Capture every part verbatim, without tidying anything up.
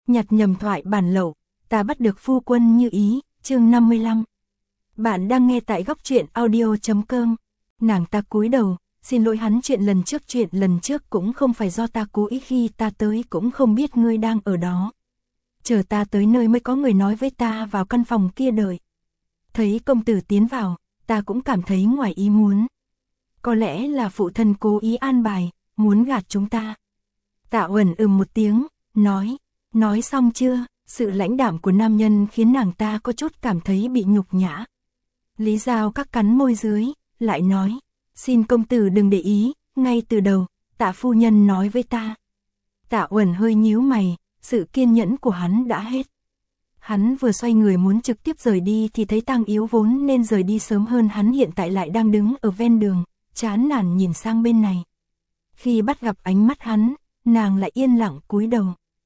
nhặt nhầm thoại bản lậu, ta bắt được phu quân như ý, chương năm mươi lăm. Bạn đang nghe tại góc truyện audio chấm com. Nàng ta cúi đầu, xin lỗi hắn chuyện lần trước chuyện lần trước cũng không phải do ta cố ý, khi ta tới cũng không biết ngươi đang ở đó. Chờ ta tới nơi mới có người nói với ta vào căn phòng kia đợi. Thấy công tử tiến vào, ta cũng cảm thấy ngoài ý muốn. Có lẽ là phụ thân cố ý an bài, muốn gạt chúng ta. Tạ Uẩn ừm một tiếng, nói, nói xong chưa? Sự lãnh đạm của nam nhân khiến nàng ta có chút cảm thấy bị nhục nhã. Lý Giao các cắn môi dưới, lại nói, xin công tử đừng để ý, ngay từ đầu, Tạ phu nhân nói với ta. Tạ Uẩn hơi nhíu mày, sự kiên nhẫn của hắn đã hết. Hắn vừa xoay người muốn trực tiếp rời đi thì thấy Tang Yếu vốn nên rời đi sớm hơn hắn hiện tại lại đang đứng ở ven đường, chán nản nhìn sang bên này. Khi bắt gặp ánh mắt hắn, nàng lại yên lặng cúi đầu.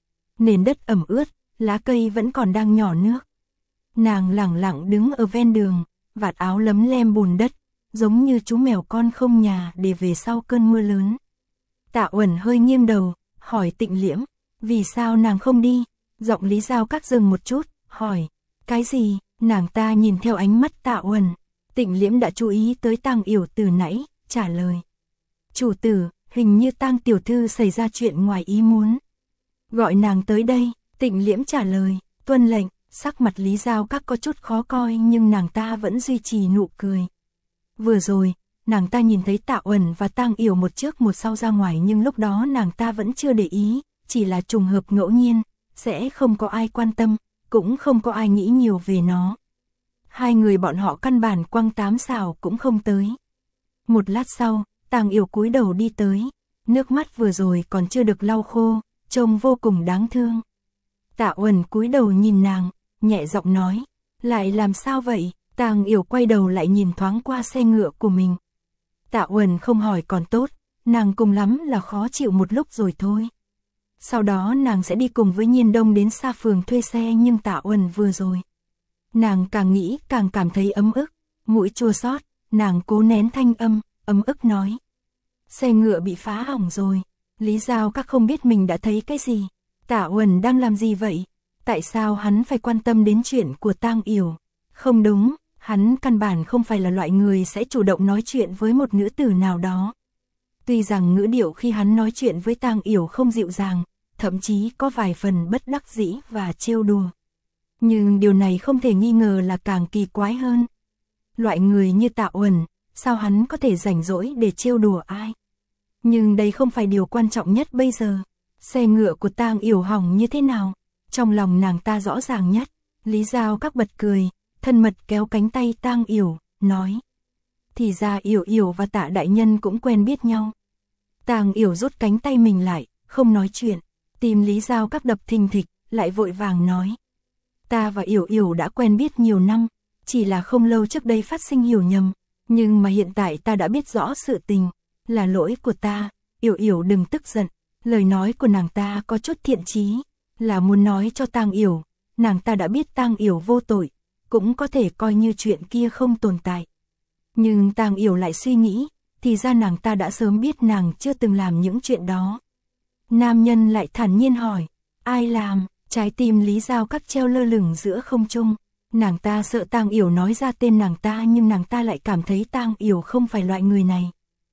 Nền đất ẩm ướt, lá cây vẫn còn đang nhỏ nước. Nàng lẳng lặng đứng ở ven đường, vạt áo lấm lem bùn đất, giống như chú mèo con không nhà để về sau cơn mưa lớn. Tạ Uẩn hơi nghiêng đầu, hỏi Tịnh Liễm, vì sao nàng không đi? Giọng Lý Giao các dừng một chút, hỏi, cái gì? Nàng ta nhìn theo ánh mắt Tạ Uẩn. Tịnh Liễm đã chú ý tới Tang Yểu từ nãy, trả lời. Chủ tử, hình như Tang tiểu thư xảy ra chuyện ngoài ý muốn. Gọi nàng tới đây, Tịnh Liễm trả lời, tuân lệnh. Sắc mặt Lý Giao các có chút khó coi nhưng nàng ta vẫn duy trì nụ cười. Vừa rồi, nàng ta nhìn thấy Tạ Uẩn và Tang Yểu một trước một sau ra ngoài nhưng lúc đó nàng ta vẫn chưa để ý, chỉ là trùng hợp ngẫu nhiên, sẽ không có ai quan tâm, cũng không có ai nghĩ nhiều về nó. Hai người bọn họ căn bản quăng tám xào cũng không tới. Một lát sau, Tang Yểu cúi đầu đi tới, nước mắt vừa rồi còn chưa được lau khô, trông vô cùng đáng thương. Tạ Uẩn cúi đầu nhìn nàng, nhẹ giọng nói, lại làm sao vậy? Tang Yểu quay đầu lại nhìn thoáng qua xe ngựa của mình. Tạ Uẩn không hỏi còn tốt, nàng cùng lắm là khó chịu một lúc rồi thôi. Sau đó nàng sẽ đi cùng với Nhiên Đông đến Sa Phường thuê xe, nhưng Tạ Uẩn vừa rồi. Nàng càng nghĩ càng cảm thấy ấm ức, mũi chua xót, nàng cố nén thanh âm, ấm ức nói. Xe ngựa bị phá hỏng rồi. Lý Giao các không biết mình đã thấy cái gì. Tạ Uẩn đang làm gì vậy? Tại sao hắn phải quan tâm đến chuyện của Tang Yểu? Không đúng, hắn căn bản không phải là loại người sẽ chủ động nói chuyện với một nữ tử nào đó. Tuy rằng ngữ điệu khi hắn nói chuyện với Tang Yểu không dịu dàng, thậm chí có vài phần bất đắc dĩ và trêu đùa. Nhưng điều này không thể nghi ngờ là càng kỳ quái hơn. Loại người như Tạ Uẩn, sao hắn có thể rảnh rỗi để trêu đùa ai? Nhưng đây không phải điều quan trọng nhất bây giờ. Xe ngựa của Tang Yểu hỏng như thế nào? Trong lòng nàng ta rõ ràng nhất. Lý Giao các bật cười, thân mật kéo cánh tay Tang Yểu, nói. Thì ra Yểu Yểu và Tạ đại nhân cũng quen biết nhau. Tang Yểu rút cánh tay mình lại, không nói chuyện. Tim Lý Giao các đập thình thịch, lại vội vàng nói. Ta và Yểu Yểu đã quen biết nhiều năm, chỉ là không lâu trước đây phát sinh hiểu nhầm. Nhưng mà hiện tại ta đã biết rõ sự tình, là lỗi của ta. Yểu Yểu đừng tức giận. Lời nói của nàng ta có chút thiện chí, là muốn nói cho Tang Yểu, nàng ta đã biết Tang Yểu vô tội, cũng có thể coi như chuyện kia không tồn tại. Nhưng Tang Yểu lại suy nghĩ, thì ra nàng ta đã sớm biết nàng chưa từng làm những chuyện đó. Nam nhân lại thản nhiên hỏi, ai làm? Trái tim Lý Giao các treo lơ lửng giữa không trung. Nàng ta sợ Tang Yểu nói ra tên nàng ta nhưng nàng ta lại cảm thấy Tang Yểu không phải loại người này.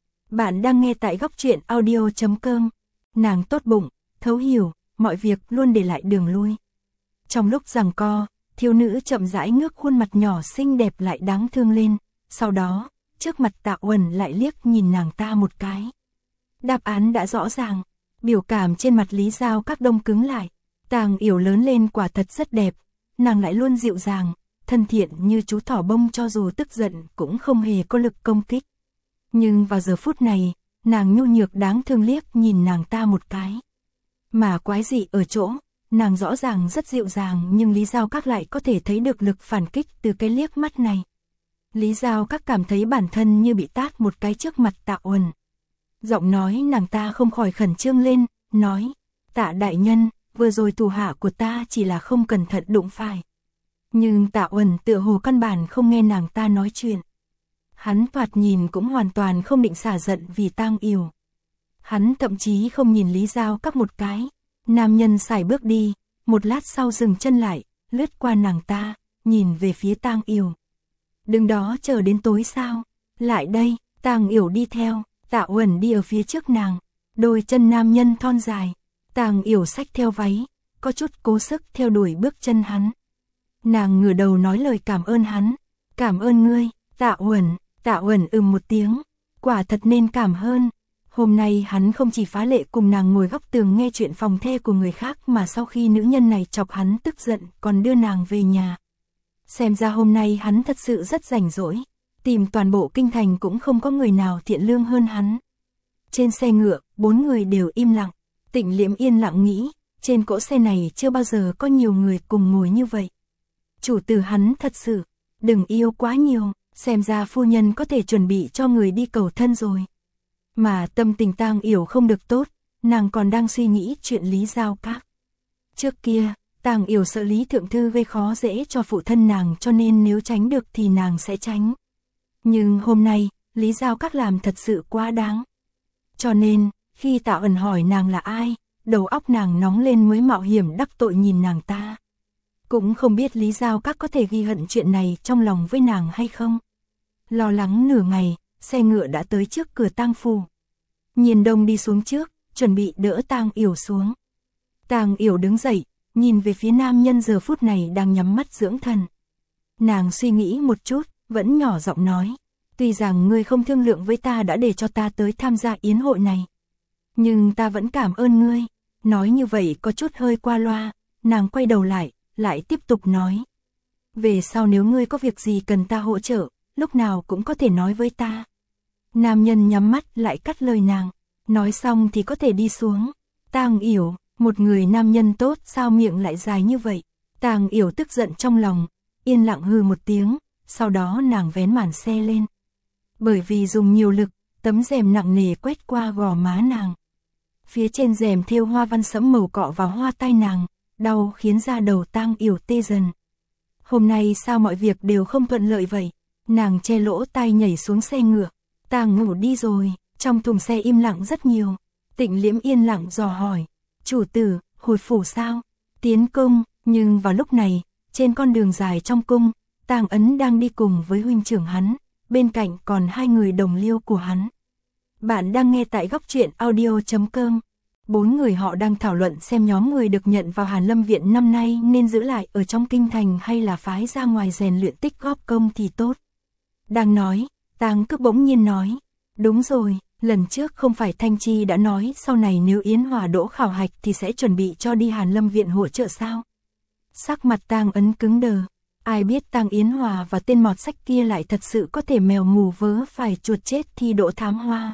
Bạn đang nghe tại góc truyện audio chấm com. Nàng tốt bụng, thấu hiểu, mọi việc luôn để lại đường lui. Trong lúc giằng co, thiếu nữ chậm rãi ngước khuôn mặt nhỏ xinh đẹp lại đáng thương lên. Sau đó, trước mặt Tạ Uẩn lại liếc nhìn nàng ta một cái. Đáp án đã rõ ràng, biểu cảm trên mặt Lý Giao các đông cứng lại. Tang Yểu lớn lên quả thật rất đẹp, nàng lại luôn dịu dàng, thân thiện như chú thỏ bông, cho dù tức giận cũng không hề có lực công kích. Nhưng vào giờ phút này, nàng nhu nhược đáng thương liếc nhìn nàng ta một cái. Mà quái dị ở chỗ, nàng rõ ràng rất dịu dàng nhưng Lý Giao các lại có thể thấy được lực phản kích từ cái liếc mắt này. Lý Giao các cảm thấy bản thân như bị tát một cái trước mặt Tạ Uẩn. Giọng nói nàng ta không khỏi khẩn trương lên, nói, Tạ đại nhân, vừa rồi thủ hạ của ta chỉ là không cẩn thận đụng phải. Nhưng Tạ Uẩn tựa hồ căn bản không nghe nàng ta nói chuyện. Hắn thoạt nhìn cũng hoàn toàn không định xả giận vì Tang Yểu. Hắn thậm chí không nhìn Lý Giao các một cái. Nam nhân sải bước đi, một lát sau dừng chân lại, lướt qua nàng ta, nhìn về phía Tang Yểu. Đứng đó chờ đến tối sao? Lại đây, Tang Yểu đi theo, Tạ Uẩn đi ở phía trước nàng, đôi chân nam nhân thon dài. Tang Yểu xách theo váy, có chút cố sức theo đuổi bước chân hắn. Nàng ngửa đầu nói lời cảm ơn hắn. Cảm ơn ngươi, Tạ Uẩn. Tạ Uẩn ừm một tiếng, quả thật nên cảm ơn. Hôm nay hắn không chỉ phá lệ cùng nàng ngồi góc tường nghe chuyện phòng the của người khác mà sau khi nữ nhân này chọc hắn tức giận còn đưa nàng về nhà. Xem ra hôm nay hắn thật sự rất rảnh rỗi, tìm toàn bộ kinh thành cũng không có người nào thiện lương hơn hắn. Trên xe ngựa, bốn người đều im lặng. Tịnh Liễm yên lặng nghĩ, trên cỗ xe này chưa bao giờ có nhiều người cùng ngồi như vậy. Chủ tử hắn thật sự, đừng yêu quá nhiều, xem ra phu nhân có thể chuẩn bị cho người đi cầu thân rồi. Mà tâm tình Tang Yểu không được tốt, nàng còn đang suy nghĩ chuyện Lý Giao Các. Trước kia, Tang Yểu sợ Lý Thượng Thư gây khó dễ cho phụ thân nàng cho nên nếu tránh được thì nàng sẽ tránh. Nhưng hôm nay, Lý Giao Các làm thật sự quá đáng. Cho nên, khi Tạ Uẩn hỏi nàng là ai, đầu óc nàng nóng lên mới mạo hiểm đắc tội nhìn nàng ta. Cũng không biết Lý Giao Các có thể ghi hận chuyện này trong lòng với nàng hay không. Lo lắng nửa ngày, xe ngựa đã tới trước cửa tang phủ. Nhiên Đông đi xuống trước, chuẩn bị đỡ Tang Yểu xuống. Tang Yểu đứng dậy, nhìn về phía nam nhân giờ phút này đang nhắm mắt dưỡng thần. Nàng suy nghĩ một chút, vẫn nhỏ giọng nói. Tuy rằng ngươi không thương lượng với ta đã để cho ta tới tham gia yến hội này, nhưng ta vẫn cảm ơn ngươi. Nói như vậy có chút hơi qua loa, nàng quay đầu lại, lại tiếp tục nói. Về sau nếu ngươi có việc gì cần ta hỗ trợ, lúc nào cũng có thể nói với ta. Nam nhân nhắm mắt lại cắt lời nàng, nói xong thì có thể đi xuống. Tang Yểu, một người nam nhân tốt sao miệng lại dài như vậy. Tang Yểu tức giận trong lòng, yên lặng hừ một tiếng, sau đó nàng vén màn xe lên. Bởi vì dùng nhiều lực, tấm rèm nặng nề quét qua gò má nàng. Phía trên rèm thêu hoa văn sẫm màu cọ vào hoa tai nàng, đau khiến da đầu Tang Yểu tê dần. Hôm nay sao mọi việc đều không thuận lợi vậy? Nàng che lỗ tai nhảy xuống xe ngựa. Tang ngủ đi rồi, trong thùng xe im lặng rất nhiều. Tịnh Liễm yên lặng dò hỏi, chủ tử, hồi phủ sao? Tiến cung, nhưng vào lúc này, trên con đường dài trong cung, Tang Ấn đang đi cùng với huynh trưởng hắn, bên cạnh còn hai người đồng liêu của hắn. Bạn đang nghe tại góc truyện audio chấm com. Bốn người họ đang thảo luận xem nhóm người được nhận vào Hàn Lâm Viện năm nay nên giữ lại ở trong kinh thành hay là phái ra ngoài rèn luyện tích góp công thì tốt. Đang nói, Tang Cức bỗng nhiên nói, đúng rồi, lần trước không phải Thanh Chi đã nói sau này nếu Yến Hòa đỗ khảo hạch thì sẽ chuẩn bị cho đi Hàn Lâm Viện hỗ trợ sao? Sắc mặt Tang Ấn cứng đờ, ai biết Tang Yến Hòa và tên mọt sách kia lại thật sự có thể mèo mù vớ phải chuột chết thi đỗ thám hoa.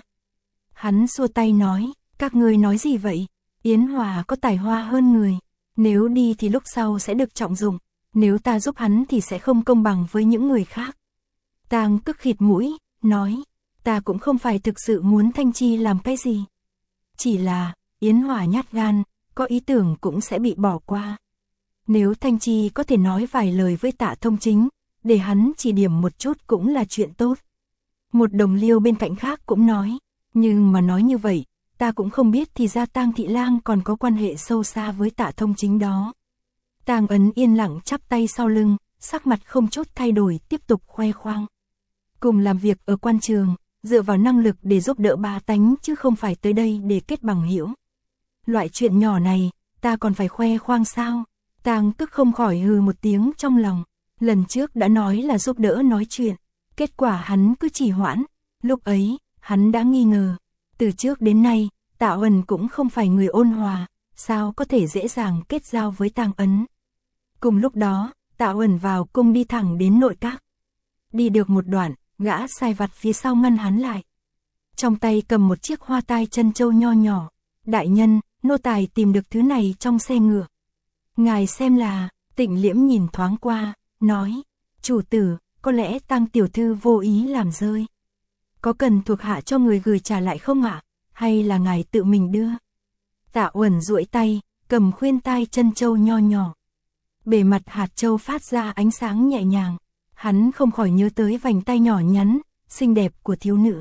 Hắn xua tay nói, các ngươi nói gì vậy? Yến Hòa có tài hoa hơn người, nếu đi thì lúc sau sẽ được trọng dụng, nếu ta giúp hắn thì sẽ không công bằng với những người khác. Tang Cức khịt mũi, nói, ta cũng không phải thực sự muốn Thanh Chi làm cái gì. Chỉ là, Yến Hòa nhát gan, có ý tưởng cũng sẽ bị bỏ qua. Nếu Thanh Chi có thể nói vài lời với Tạ Thông Chính, để hắn chỉ điểm một chút cũng là chuyện tốt. Một đồng liêu bên cạnh khác cũng nói, nhưng mà nói như vậy, ta cũng không biết thì ra Tang Thị Lang còn có quan hệ sâu xa với Tạ Thông Chính đó. Tang Ấn yên lặng chắp tay sau lưng, sắc mặt không chút thay đổi tiếp tục khoe khoang. Cùng làm việc ở quan trường, dựa vào năng lực để giúp đỡ bá tánh chứ không phải tới đây để kết bằng hữu. Loại chuyện nhỏ này, ta còn phải khoe khoang sao? Tang Cức không khỏi hừ một tiếng trong lòng. Lần trước đã nói là giúp đỡ nói chuyện, kết quả hắn cứ trì hoãn. Lúc ấy, hắn đã nghi ngờ. Từ trước đến nay, Tạ Uẩn cũng không phải người ôn hòa, sao có thể dễ dàng kết giao với Tang Ấn. Cùng lúc đó, Tạ Uẩn vào cung đi thẳng đến nội các. Đi được một đoạn, gã sai vặt phía sau ngăn hắn lại. Trong tay cầm một chiếc hoa tai chân châu nho nhỏ. Đại nhân, nô tài tìm được thứ này trong xe ngựa. Ngài xem là, Tịnh Liễm nhìn thoáng qua, nói, chủ tử, có lẽ Tang tiểu thư vô ý làm rơi. Có cần thuộc hạ cho người gửi trả lại không ạ? Hay là ngài tự mình đưa? Tạ Uẩn duỗi tay, cầm khuyên tai chân châu nho nhỏ. Bề mặt hạt châu phát ra ánh sáng nhẹ nhàng. Hắn không khỏi nhớ tới vành tay nhỏ nhắn, xinh đẹp của thiếu nữ.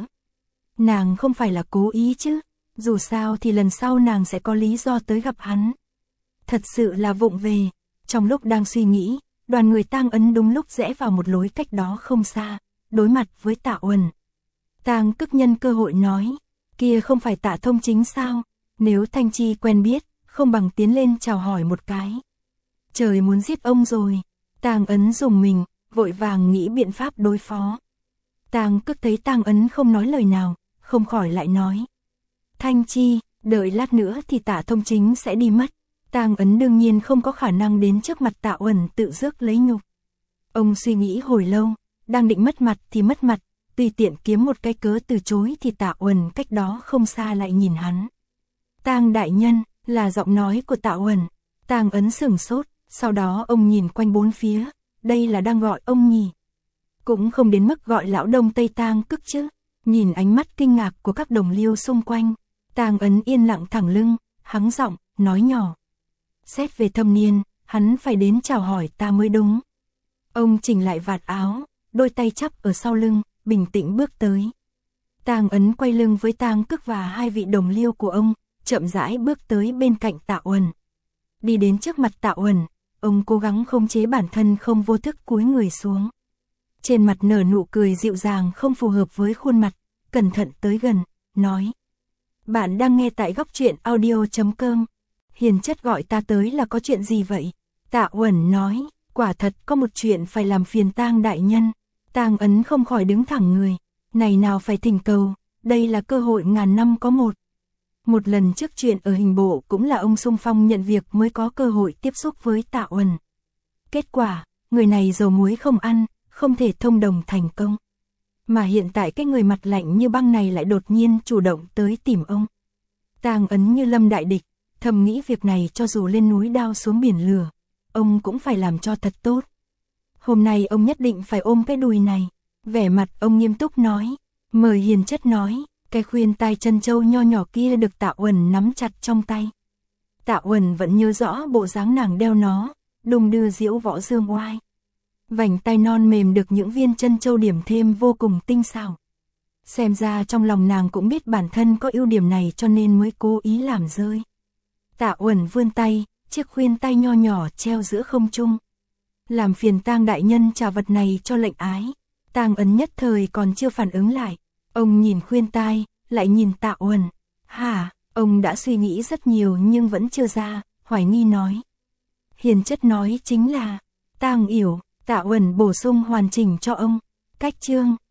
Nàng không phải là cố ý chứ, dù sao thì lần sau nàng sẽ có lý do tới gặp hắn. thật sự là vụng về. Trong lúc đang suy nghĩ, đoàn người Tang Ấn đúng lúc rẽ vào một lối cách đó không xa, đối mặt với Tạ Uẩn. Tang Cức nhân cơ hội nói, kia không phải Tạ Thông Chính sao, nếu Thanh Chi quen biết, không bằng tiến lên chào hỏi một cái. Trời muốn giết ông rồi. Tang Ấn dùng mình, vội vàng nghĩ biện pháp đối phó. Tang Cức thấy Tang Ấn không nói lời nào, không khỏi lại nói. Thanh Chi, đợi lát nữa thì Tạ Thông Chính sẽ đi mất. Tang Ấn đương nhiên không có khả năng đến trước mặt Tạ Uẩn tự rước lấy nhục. Ông suy nghĩ hồi lâu, đang định mất mặt thì mất mặt, tùy tiện kiếm một cái cớ từ chối thì Tạ Uẩn cách đó không xa lại nhìn hắn. Tang đại nhân, là giọng nói của Tạ Uẩn. Tang Ấn sửng sốt, sau đó ông nhìn quanh bốn phía, đây là đang gọi ông nhỉ? Cũng không đến mức gọi lão Đông Tây Tang Cức chứ. Nhìn ánh mắt kinh ngạc của các đồng liêu xung quanh, Tang Ấn yên lặng thẳng lưng, hắng giọng, nói nhỏ. Xét về thâm niên, hắn phải đến chào hỏi ta mới đúng. Ông chỉnh lại vạt áo, đôi tay chắp ở sau lưng, bình tĩnh bước tới. Tang Ấn quay lưng với Tang Cức và hai vị đồng liêu của ông, chậm rãi bước tới bên cạnh Tạ Uẩn. Đi đến trước mặt Tạ Uẩn, ông cố gắng khống chế bản thân không vô thức cúi người xuống. Trên mặt nở nụ cười dịu dàng không phù hợp với khuôn mặt, cẩn thận tới gần, nói. Bạn đang nghe tại góc truyện audio chấm com. Hiền chất gọi ta tới là có chuyện gì vậy? Tạ Uẩn nói, quả thật có một chuyện phải làm phiền Tang đại nhân. Tang Ấn không khỏi đứng thẳng người, này nào phải thỉnh cầu, đây là cơ hội ngàn năm có một. Một lần trước chuyện ở hình bộ cũng là ông xung phong nhận việc mới có cơ hội tiếp xúc với Tạ Uẩn. Kết quả, người này dầu muối không ăn, không thể thông đồng thành công. Mà hiện tại cái người mặt lạnh như băng này lại đột nhiên chủ động tới tìm ông. Tang Ấn như lâm đại địch, thầm nghĩ việc này cho dù lên núi đao xuống biển lửa, ông cũng phải làm cho thật tốt. Hôm nay ông nhất định phải ôm cái đùi này. Vẻ mặt ông nghiêm túc nói, mời hiền chất nói. Cái khuyên tai chân châu nho nhỏ kia được Tạ Uẩn nắm chặt trong tay. Tạ Uẩn vẫn nhớ rõ bộ dáng nàng đeo nó, đung đưa diễu võ dương oai. Vành tai non mềm được những viên chân châu điểm thêm vô cùng tinh xảo. Xem ra trong lòng nàng cũng biết bản thân có ưu điểm này cho nên mới cố ý làm rơi. Tạ Uẩn vươn tay, chiếc khuyên tay nho nhỏ treo giữa không trung. Làm phiền Tang đại nhân trả vật này cho lệnh ái. Tang Ấn nhất thời còn chưa phản ứng lại. Ông nhìn khuyên tai, lại nhìn Tạ Uẩn. Hả, ông đã suy nghĩ rất nhiều nhưng vẫn chưa ra, hoài nghi nói. Hiền chất nói chính là, Tang Yểu. Tạ Uẩn bổ sung hoàn chỉnh cho ông. Cách chương.